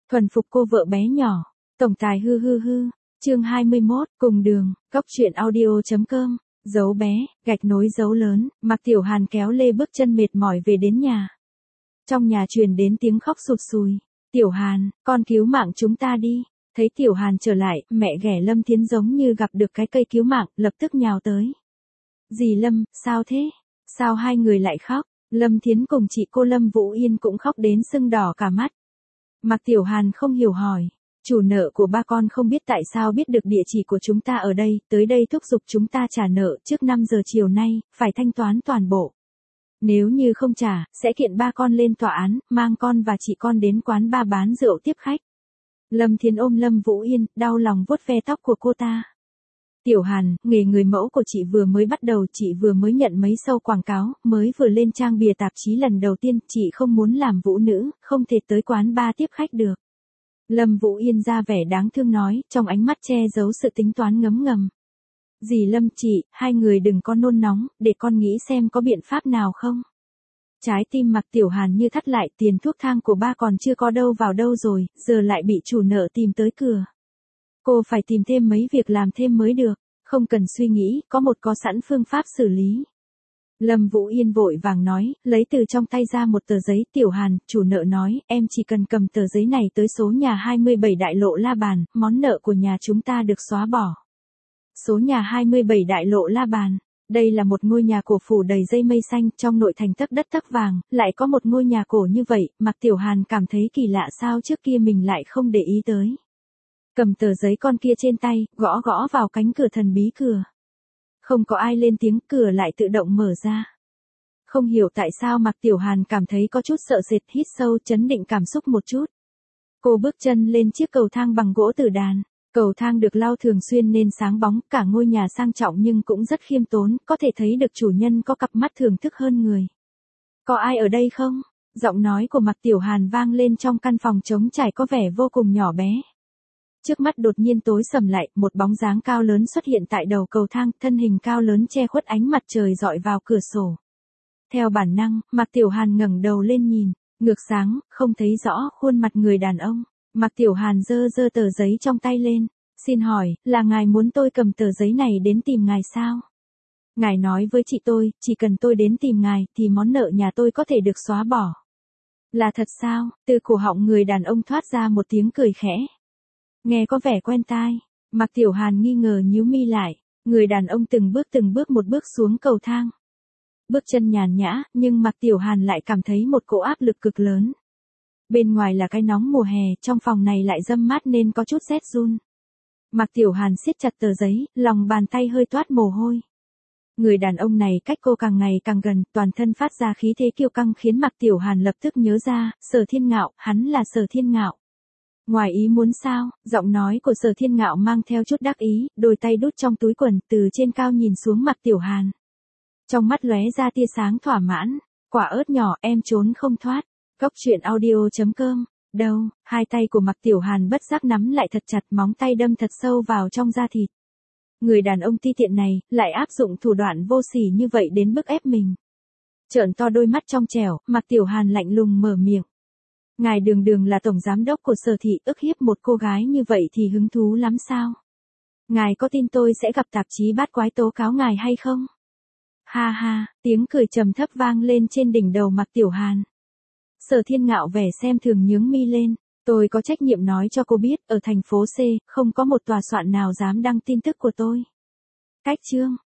Thuần phục cô vợ bé nhỏ. Tổng tài hư hư hư. Chương 21, cùng đường, cóc truyện audio.com. Dấu bé, gạch nối dấu lớn, Mạc Tiểu Hàn kéo lê bước chân mệt mỏi về đến nhà. Trong nhà truyền đến tiếng khóc sụt sùi. Tiểu Hàn, con cứu mạng chúng ta đi. Thấy Tiểu Hàn trở lại, mẹ ghẻ Lâm Thiến giống như gặp được cái cây cứu mạng, lập tức nhào tới. Dì Lâm, sao thế? Sao hai người lại khóc? Lâm Thiến cùng chị cô Lâm Vũ Yên cũng khóc đến sưng đỏ cả mắt. Mạc Tiểu Hàn không hiểu hỏi. Chủ nợ của ba con không biết tại sao biết được địa chỉ của chúng ta ở đây, tới đây thúc giục chúng ta trả nợ trước 5 giờ chiều nay, phải thanh toán toàn bộ. Nếu như không trả, sẽ kiện ba con lên tòa án, mang con và chị con đến quán bar bán rượu tiếp khách. Lâm Thiến ôm Lâm Vũ Yên, đau lòng vuốt ve tóc của cô ta. Tiểu Hàn, nghề người mẫu của chị vừa mới bắt đầu, chị vừa mới nhận mấy show quảng cáo, mới vừa lên trang bìa tạp chí lần đầu tiên, chị không muốn làm vũ nữ, không thể tới quán bar tiếp khách được. Lâm Vũ Yên ra vẻ đáng thương nói, trong ánh mắt che giấu sự tính toán ngấm ngầm. Dì Lâm chị, hai người đừng có nôn nóng, để con nghĩ xem có biện pháp nào không. Trái tim Mạc Tiểu Hàn như thắt lại, tiền thuốc thang của ba còn chưa có đâu vào đâu rồi, giờ lại bị chủ nợ tìm tới cửa. Cô phải tìm thêm mấy việc làm thêm mới được, không cần suy nghĩ, có sẵn phương pháp xử lý. Lâm Vũ Yên vội vàng nói, lấy từ trong tay ra một tờ giấy. Tiểu Hàn, chủ nợ nói, em chỉ cần cầm tờ giấy này tới số nhà 27 Đại lộ La Bàn, món nợ của nhà chúng ta được xóa bỏ. Số nhà 27 Đại lộ La Bàn, đây là một ngôi nhà cổ phủ đầy dây mây xanh, trong nội thành tấc đất tấc vàng, lại có một ngôi nhà cổ như vậy, Mạc Tiểu Hàn cảm thấy kỳ lạ sao trước kia mình lại không để ý tới. Cầm tờ giấy con kia trên tay, gõ gõ vào cánh cửa thần bí cửa. Không có ai lên tiếng, cửa lại tự động mở ra. Không hiểu tại sao Mạc Tiểu Hàn cảm thấy có chút sợ sệt, hít sâu chấn định cảm xúc một chút. Cô bước chân lên chiếc cầu thang bằng gỗ tử đàn. Cầu thang được lau thường xuyên nên sáng bóng, cả ngôi nhà sang trọng nhưng cũng rất khiêm tốn, có thể thấy được chủ nhân có cặp mắt thưởng thức hơn người. Có ai ở đây không? Giọng nói của Mạc Tiểu Hàn vang lên trong căn phòng trống trải có vẻ vô cùng nhỏ bé. Trước mắt đột nhiên tối sầm lại, một bóng dáng cao lớn xuất hiện tại đầu cầu thang, thân hình cao lớn che khuất ánh mặt trời rọi vào cửa sổ. Theo bản năng, Mạc Tiểu Hàn ngẩng đầu lên nhìn, ngược sáng, không thấy rõ khuôn mặt người đàn ông. Mạc Tiểu Hàn giơ tờ giấy trong tay lên, xin hỏi, là ngài muốn tôi cầm tờ giấy này đến tìm ngài sao? Ngài nói với chị tôi, chỉ cần tôi đến tìm ngài, thì món nợ nhà tôi có thể được xóa bỏ. Là thật sao? Từ cổ họng người đàn ông thoát ra một tiếng cười khẽ. Nghe có vẻ quen tai. Mạc Tiểu Hàn nghi ngờ nhíu mi lại. Người đàn ông từng bước một bước xuống cầu thang. Bước chân nhàn nhã, nhưng Mạc Tiểu Hàn lại cảm thấy một cỗ áp lực cực lớn. Bên ngoài là cái nóng mùa hè, trong phòng này lại râm mát nên có chút rét run. Mạc Tiểu Hàn siết chặt tờ giấy, lòng bàn tay hơi toát mồ hôi. Người đàn ông này cách cô càng ngày càng gần, toàn thân phát ra khí thế kiêu căng khiến Mạc Tiểu Hàn lập tức nhớ ra, Sở Thiên Ngạo, hắn là Sở Thiên Ngạo. Ngoài ý muốn sao? Giọng nói của Sở Thiên Ngạo mang theo chút đắc ý, đôi tay đút trong túi quần, từ trên cao nhìn xuống Mạc Tiểu Hàn. Trong mắt lóe ra tia sáng thỏa mãn, quả ớt nhỏ em trốn không thoát. Cóc truyện audio.com. Đâu, hai tay của Mạc Tiểu Hàn bất giác nắm lại thật chặt, móng tay đâm thật sâu vào trong da thịt. Người đàn ông ti tiện này, lại áp dụng thủ đoạn vô sỉ như vậy đến bức ép mình. Trợn to đôi mắt trong trẻo, Mạc Tiểu Hàn lạnh lùng mở miệng. Ngài đường là tổng giám đốc của Sở thị, ức hiếp một cô gái như vậy thì hứng thú lắm sao? Ngài có tin tôi sẽ gặp tạp chí bát quái tố cáo ngài hay không? Ha ha, tiếng cười trầm thấp vang lên trên đỉnh đầu Mạc Tiểu Hàn. Sở Thiên Ngạo vẻ xem thường nhướng mi lên, tôi có trách nhiệm nói cho cô biết, ở thành phố C, không có một tòa soạn nào dám đăng tin tức của tôi. Cách chương,